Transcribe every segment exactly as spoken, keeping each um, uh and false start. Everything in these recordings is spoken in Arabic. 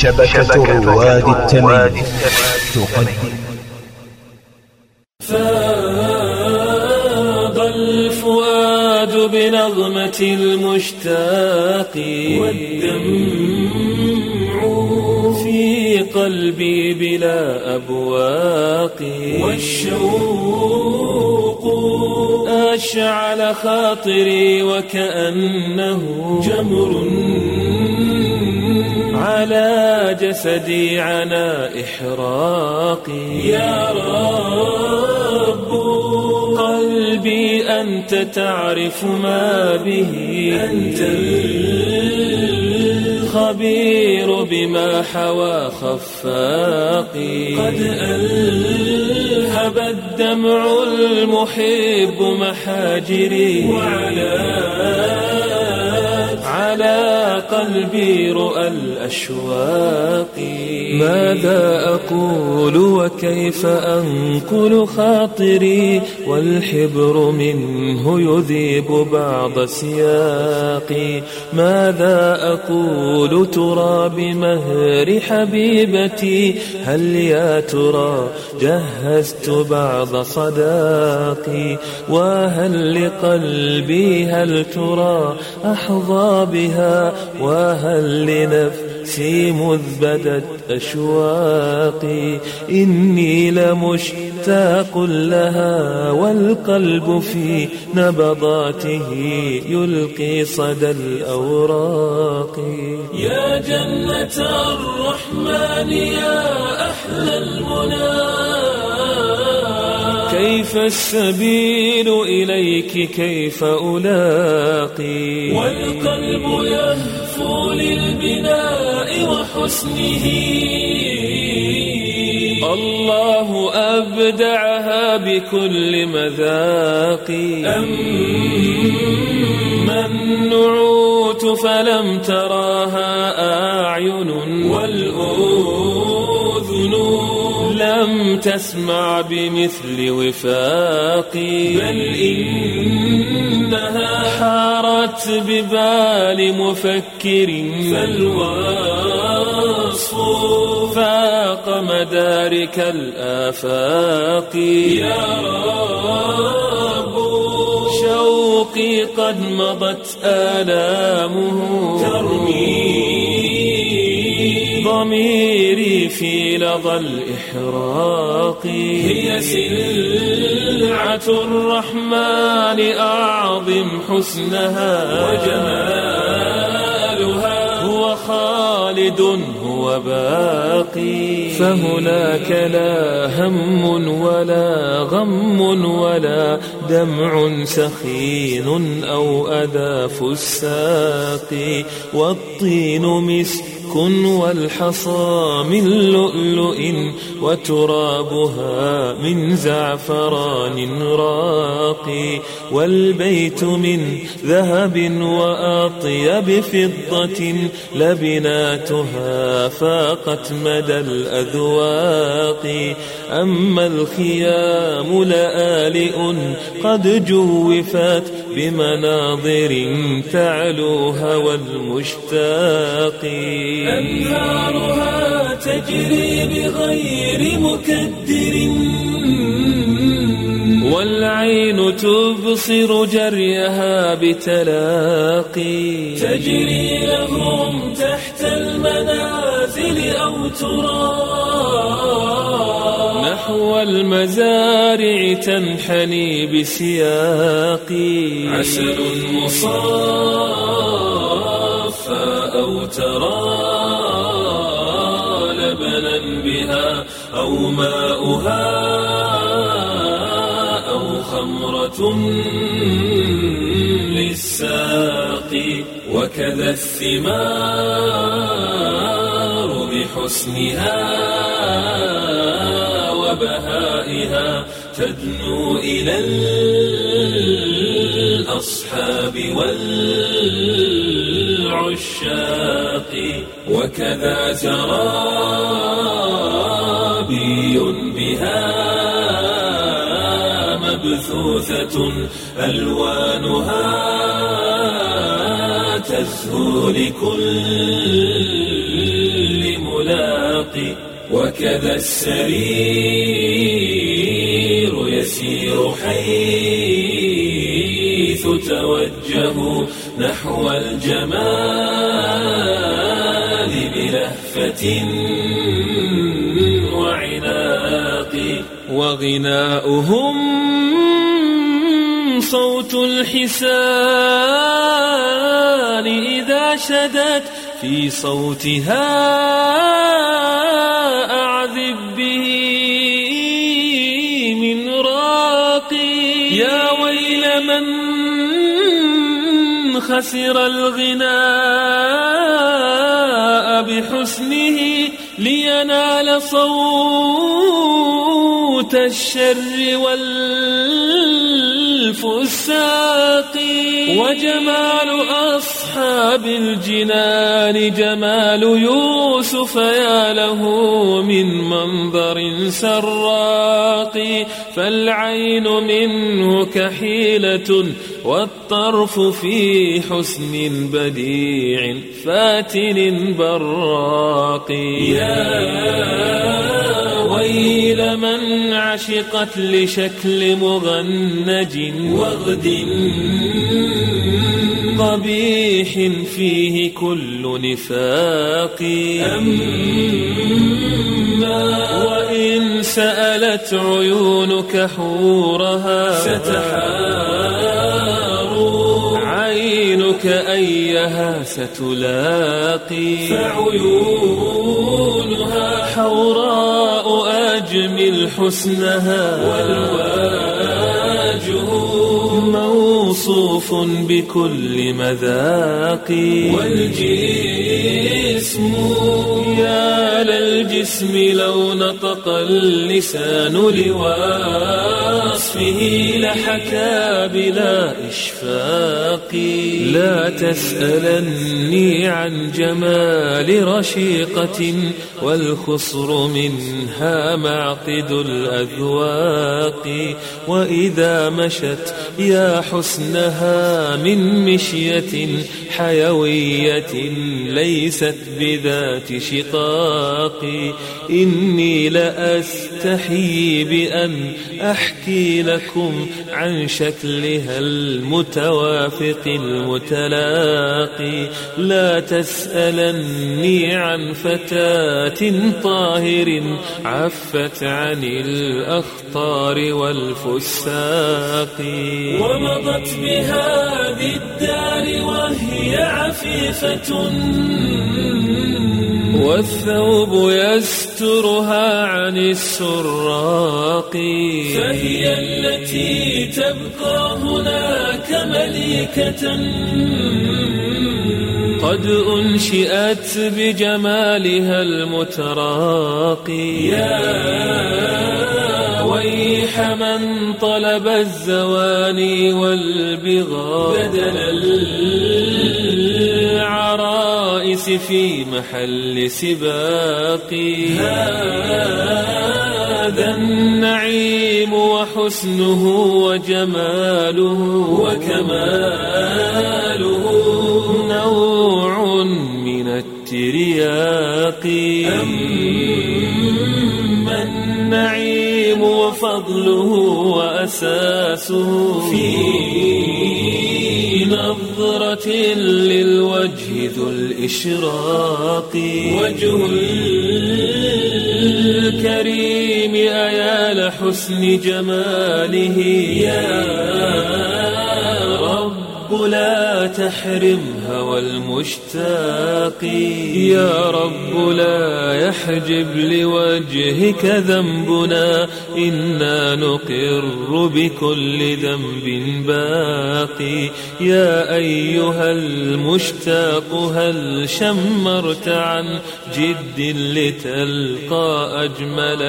شبكة رواد التميم تقدم. فاض الفؤاد بنغمة المشتاق والدمع في قلبي بلا أبواق والشوق أشعل خاطري وكأنه جمر على جسدي عنا إحراقي. يا رب قلبي أنت تعرف ما به، أنت الخبير بما حوى خفاقي. قد ألهب الدمع المحب محاجري وعلى على قلبي رؤى الأشواق. ماذا أقول وكيف أنقل خاطري والحبر منه يذيب بعض سياقي. ماذا أقول ترى بمهر حبيبتي، هل يا ترى جهزت بعض صداقي. وهل لقلبي هل ترى أحظى بها، وهل لنفسي مذ بدت أشواقي. إني لمشتاق لها والقلب في نبضاته يلقي صدى الأوراق. يا جنة الرحمن يا أحلى المنى، كيف السبيل إليك كيف ألاقي. والقلب يهفو للبناء وحسنه، الله أبدعها بكل مذاق. أما النعوت فلم تراها أعين، والأذن لم تسمع بمثل وفاقي. بل إنها حارت ببال مفكر، فالوصف فاق مدارك الآفاق. يا رب شوقي قد مضت آلامه، ترمي ضميري في لظى الإحراق. هي سلعة الرحمن أعظم حسنها وجمالها، هو خالد هو باقي. فهناك لا هم ولا غم ولا دمع سخين أو أذى فساق. والطين مسك والحصى من لؤلؤ، وترابها من زعفران راقي. والبيت من ذهب وأطيب فضة، لبناتها فاقت مدى الأذواق. أما الخيام لآلئ قد جوفت بمناظر تعلوها والمشتاق. أنهارها تجري بغير مكدر، والعين تبصر جريها بتلاقي. تجري لهم تحت المنازل أو ترى نحو المزارع تنحني بسياقي. عسل مصافى أو ترى لبنا بها، أو ماؤها أو خمرة للساقي. وكذا الثمار بحسنها وبهائها تدنو إلى الأصحاب والعشاق. وكذا زرابي بها مبثوثة ألوانها تزهو لكل وكذا السرير يسير حيث توجهوا نحو الجمال بلهفة وعناق. وغناؤهم صوت الحسان إذا شدت في صوتها أعذب به من راقي. يا ويل من خسر الغناء بحسنه لينال صوت الشر والفساق. وجمال أصحاب الجنان جمال يوسف يا له من منظر سراق. فالعين منه كحيلة والطرف في حسن بديع فاتن براق. يا ويل من عشقت لشكل مغنج وغد قبيح فيه كل نفاق. أما وإن سألت عيونك حورها ستحار عينك أيها ستلاقي. فعيونها حوراء أجمل حسنها والوجه موصوف بكل مذاق. والجسم يا للجسم لو نطق اللسان لوصفه لحكى بلا إشفاق. لا تسألني عن جمال رشيقة والخصر منها معقد الأذواق. وإذا مشت يا حسنها من مشية حيوية ليست بذات شقاق. إني لأستحي بأن أحكي لكم عن شكلها المتوافق المتلاقي. لا تسألني عن فتاة طاهر عفت عن الأخطار والفساق. ومضت بهذه الدار وهي عفيفة والثوب يسترها عن السراق. فهي التي تبقى هناك مليكة قد أنشئت بجمالها المتراقي. يا ويح من طلب الزواني والبغاء بدل العرائس في محل سباق. هذا النعيم وحسنه وجماله وكماله نوع من الترياق. أما النعيم وفضله وأساسه في نظرة للوجه ذو الإشراق. وجه الكريم أيا لحسن جماله. يا رب لا تحرم هوى المشتاق. يا رب لا يحجب لوجهك ذنبنا إنا نقر بكل ذنب باقي. يا أيها المشتاق هل شمرت عن جد لتلقى أجمل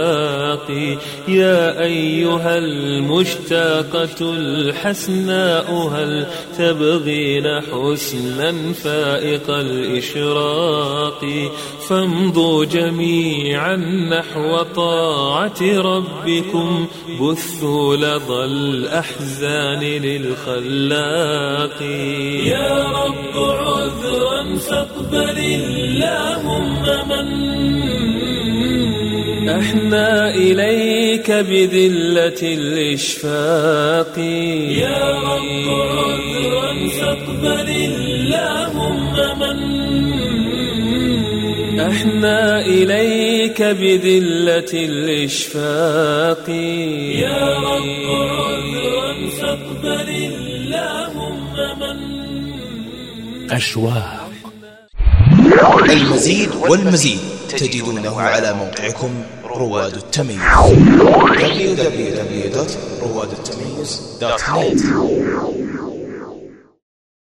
الأشواق. يا أيها المشتاقة الحسناء هل تبغين حسنا فائق الإشراق فامضوا جميعا نحو طاعة ربكم بثوا لظى الأحزان للخلاق يا رب عذرا فاقبل اللهم من أحنا إليك بذلة الإشفاق يا رب عذرا فاقبل اللهم من أحنا إليك بذلة الإشفاق يا رب عذرا فاقبل اللهم من أشواق. المزيد والمزيد تجدونه على موقعكم رواد التميز دبليو دبليو دبليو دوت رواد التميز دوت نت.